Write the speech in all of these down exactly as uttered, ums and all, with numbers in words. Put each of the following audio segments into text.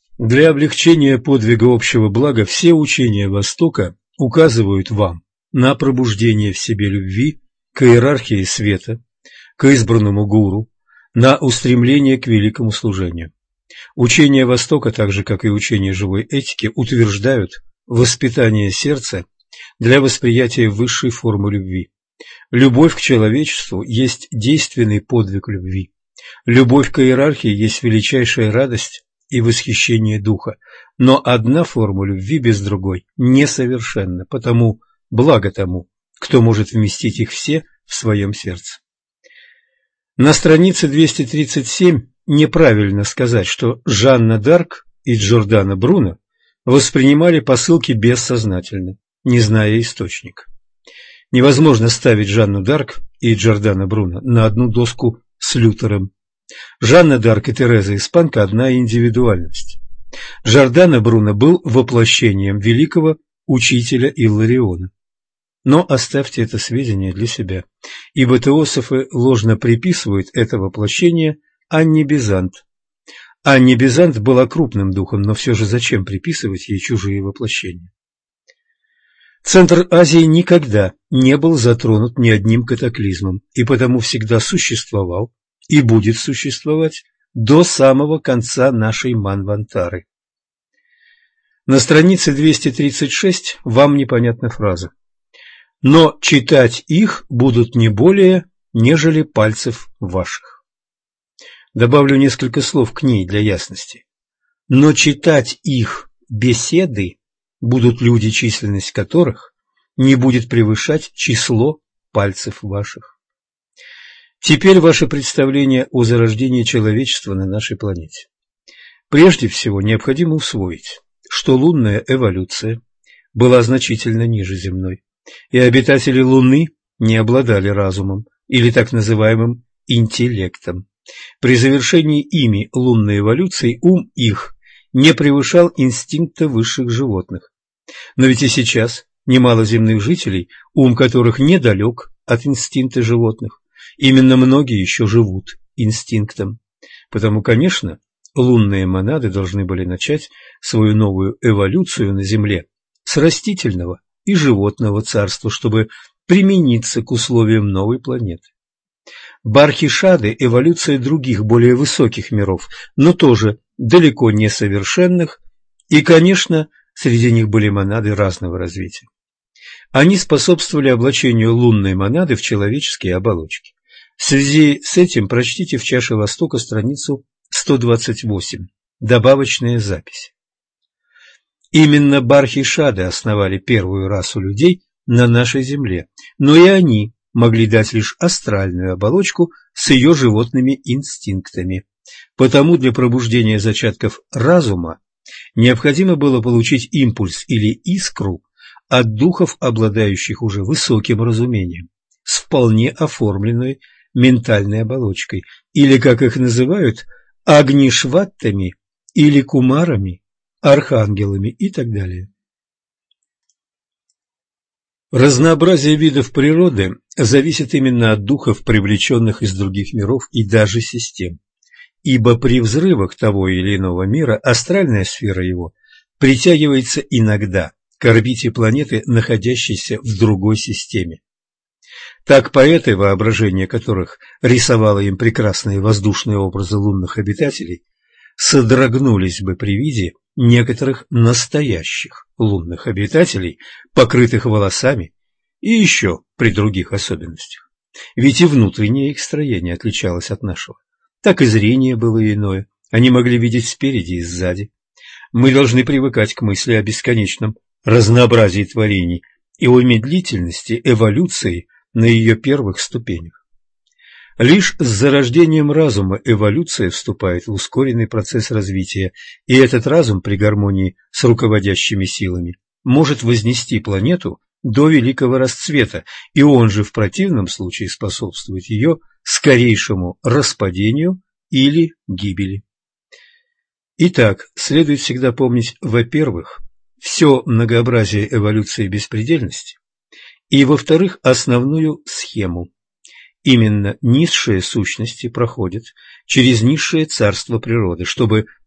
Для облегчения подвига общего блага все учения Востока указывают вам на пробуждение в себе любви к иерархии света, к избранному гуру, на устремление к великому служению. Учения Востока, так же как и учения живой этики, утверждают воспитание сердца для восприятия высшей формы любви. Любовь к человечеству есть действенный подвиг любви. Любовь к иерархии есть величайшая радость и восхищение духа, но одна форма любви без другой несовершенна, потому благо тому, кто может вместить их все в своем сердце. На странице двести тридцать семь неправильно сказать, что Жанна д'Арк и Джордано Бруно воспринимали посылки бессознательно, не зная источника. Невозможно ставить Жанну д'Арк и Джордано Бруно на одну доску с Лютером. Жанна д'Арк и Тереза Испанка – одна индивидуальность. Джордано Бруно был воплощением великого учителя Иллариона. Но оставьте это сведение для себя, ибо теософы ложно приписывают это воплощение Анне Бизант. Анне Бизант была крупным духом, но все же зачем приписывать ей чужие воплощения? Центр Азии никогда не был затронут ни одним катаклизмом, и потому всегда существовал и будет существовать до самого конца нашей Манвантары. На странице двести тридцать шесть вам непонятна фраза: «Но читать их будут не более, нежели пальцев ваших». Добавлю несколько слов к ней для ясности. «Но читать их беседы будут люди, численность которых не будет превышать число пальцев ваших». Теперь ваше представление о зарождении человечества на нашей планете. Прежде всего необходимо усвоить, что лунная эволюция была значительно ниже земной, и обитатели Луны не обладали разумом или так называемым интеллектом. При завершении ими лунной эволюции ум их не превышал инстинкта высших животных. Но ведь и сейчас немало земных жителей, ум которых недалек от инстинкта животных. Именно многие еще живут инстинктом. Потому, конечно, лунные монады должны были начать свою новую эволюцию на Земле с растительного и животного царства, чтобы примениться к условиям новой планеты. Бархишады – эволюция других, более высоких миров, но тоже далеко не совершенных, и, конечно, среди них были монады разного развития. Они способствовали облачению лунной монады в человеческие оболочки. В связи с этим прочтите в «Чаше Востока» страницу сто двадцать восемь, добавочная запись. Именно бархишады основали первую расу людей на нашей Земле, но и они могли дать лишь астральную оболочку с ее животными инстинктами. Потому для пробуждения зачатков разума необходимо было получить импульс или искру от духов, обладающих уже высоким разумением, с вполне оформленной ментальной оболочкой, или, как их называют, агнишваттами или кумарами, архангелами и так далее. Разнообразие видов природы зависит именно от духов, привлеченных из других миров и даже систем, ибо при взрывах того или иного мира астральная сфера его притягивается иногда к орбите планеты, находящейся в другой системе. Так поэты, воображение которых рисовало им прекрасные воздушные образы лунных обитателей, содрогнулись бы при виде некоторых настоящих лунных обитателей, покрытых волосами, и еще при других особенностях. Ведь и внутреннее их строение отличалось от нашего. Так и зрение было иное, они могли видеть спереди и сзади. Мы должны привыкать к мысли о бесконечном разнообразии творений и о медлительности эволюции на ее первых ступенях. Лишь с зарождением разума эволюция вступает в ускоренный процесс развития, и этот разум при гармонии с руководящими силами может вознести планету до великого расцвета, и он же в противном случае способствует ее скорейшему распадению или гибели. Итак, следует всегда помнить, во-первых, все многообразие эволюции беспредельности, и, во-вторых, основную схему. Именно низшие сущности проходят через низшее царство природы, чтобы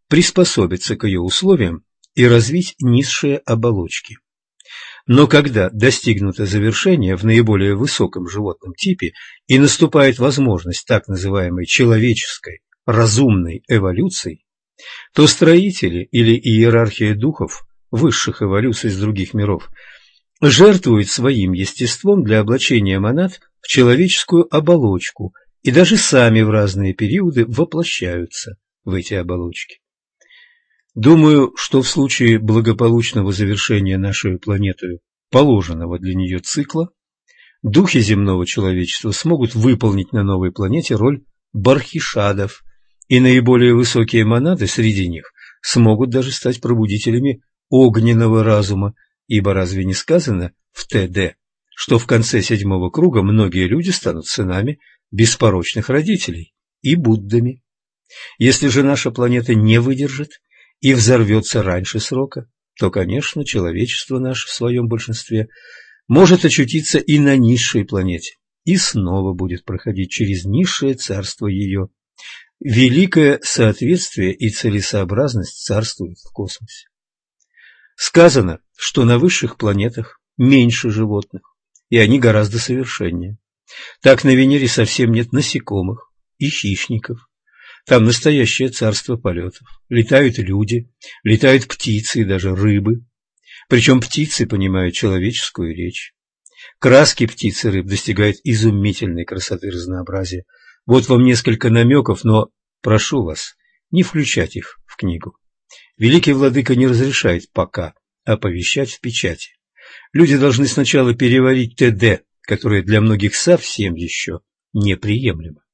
приспособиться к ее условиям и развить низшие оболочки. Но когда достигнуто завершение в наиболее высоком животном типе и наступает возможность так называемой человеческой разумной эволюции, то строители или иерархия духов высших эволюций из других миров жертвуют своим естеством для облачения монад в человеческую оболочку и даже сами в разные периоды воплощаются в эти оболочки. Думаю, что в случае благополучного завершения нашей планетой положенного для нее цикла, духи земного человечества смогут выполнить на новой планете роль бархишадов, и наиболее высокие монады среди них смогут даже стать пробудителями огненного разума, ибо разве не сказано в ТД, что в конце седьмого круга многие люди станут сынами беспорочных родителей и Буддами? Если же наша планета не выдержит и взорвется раньше срока, то, конечно, человечество наше в своем большинстве может очутиться и на низшей планете, и снова будет проходить через низшее царство ее. Великое соответствие и целесообразность царствуют в космосе. Сказано, что на высших планетах меньше животных, и они гораздо совершеннее. Так на Венере совсем нет насекомых и хищников. Там настоящее царство полетов. Летают люди, летают птицы и даже рыбы. Причем птицы понимают человеческую речь. Краски птиц и рыб достигают изумительной красоты и разнообразия. Вот вам несколько намеков, но прошу вас не включать их в книгу. Великий владыка не разрешает пока оповещать в печати. Люди должны сначала переварить ТД, которое для многих совсем еще неприемлемо.